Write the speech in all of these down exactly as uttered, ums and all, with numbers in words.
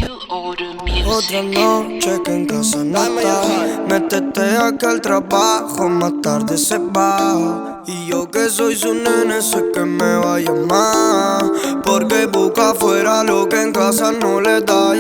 Otra noche que en casa no está. Métete acá al trabajo, más tarde se va. Y yo que soy su nene sé que me va a llamar, porque busca afuera lo que en casa no le da.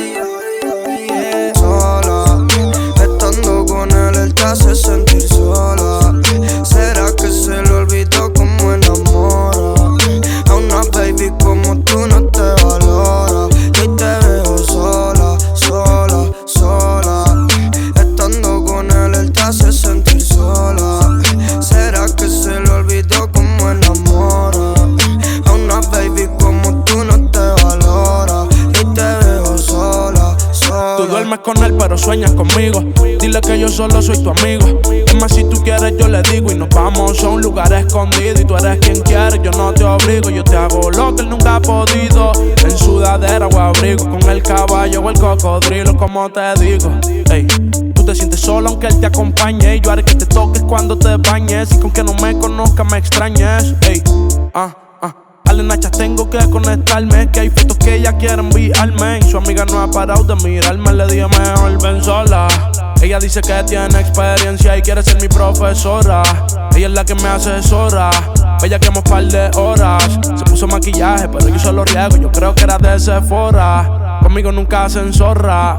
Sola, estando con él, él te hace sentir sola. ¿Será que se le olvidó cómo enamora? A una baby como tú no te valora. Y hoy te veo sola, sola, sola. Estando con él, él te hace sentir sola. ¿Será que se le olvidó cómo enamora? A una baby como tú no te valora. Y hoy te veo sola, sola. Tú duermes con él pero sueñas conmigo. Dile que yo solo soy tu amigo. Es más, si tú quieres yo le digo. Y nos vamos a un lugar escondido. Y tú eres quien quiere, yo no te obligo. Yo te hago lo que él nunca ha podido. En sudadera o abrigo, con el caballo o el cocodrilo, como te digo. Ey, tú te sientes sola aunque él te acompañe. Y yo haré que te toques cuando te bañes. Y con que no me conozca me extrañes. Ey, ah, ah. Dale nachas, tengo que conectarme. Que hay fotos que ella quiere enviarme. Y su amiga no ha parado de mirarme. Le dije mejor ven sola. Ella dice que tiene experiencia y quiere ser mi profesora. Ella es la que me asesora. Ella quemó un par de horas. Se puso maquillaje pero yo solo riego. Yo creo que era de Sephora. Conmigo nunca se enzorra.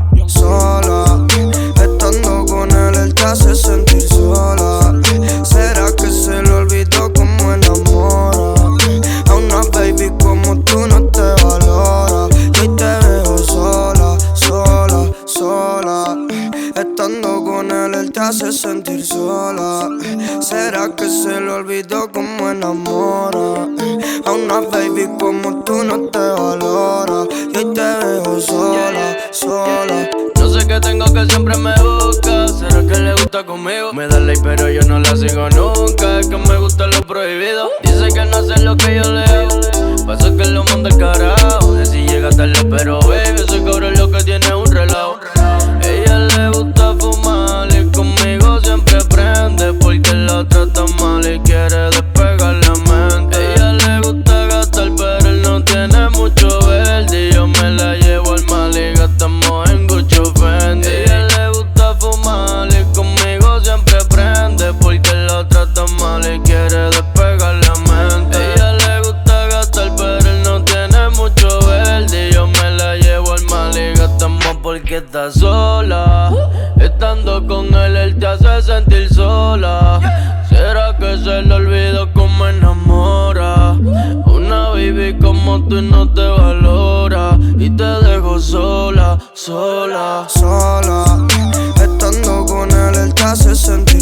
Sola, estando con él, él te hace sentir sola. ¿Será que se le olvidó cómo enamora? A una baby como tú no te valora. Y hoy te veo sola, sola, sola. Estando con él, él te hace sentir sola. ¿Será que se le olvidó cómo enamora? A una baby como tú no te valora. Y hoy te veo sola, sola. Yo sé que tengo que siempre me busca. ¿Será que le gusta conmigo? Me da ley pero yo no la sigo nunca. Es que me gusta lo prohibido. Dice que no hace lo que yo le hago. Pasa que lo manda al carajo. De si llega tarde pero baby, ese cabrón lo que tiene es un relajo. Ella le gusta fumar y conmigo siempre prende, porque la trata mal y quiere despegar la mente. Ella le gusta gastar pero él no tiene mucho verde. Y yo me la llevo al mal y gastamos en Gucci Fendi. Ella le gusta fumar y conmigo siempre prende, porque la trata mal y quiere despegar la mente. Ella le gusta gastar pero él no tiene mucho verde. Y yo me la llevo al mal y gastamos porque está sola. Estando con él, él te hace sentir sola. ¿Será que se le olvidó cómo enamora? Una baby como tú no te valora. Y te dejo sola, sola. Sola, estando con él, él te hace sentir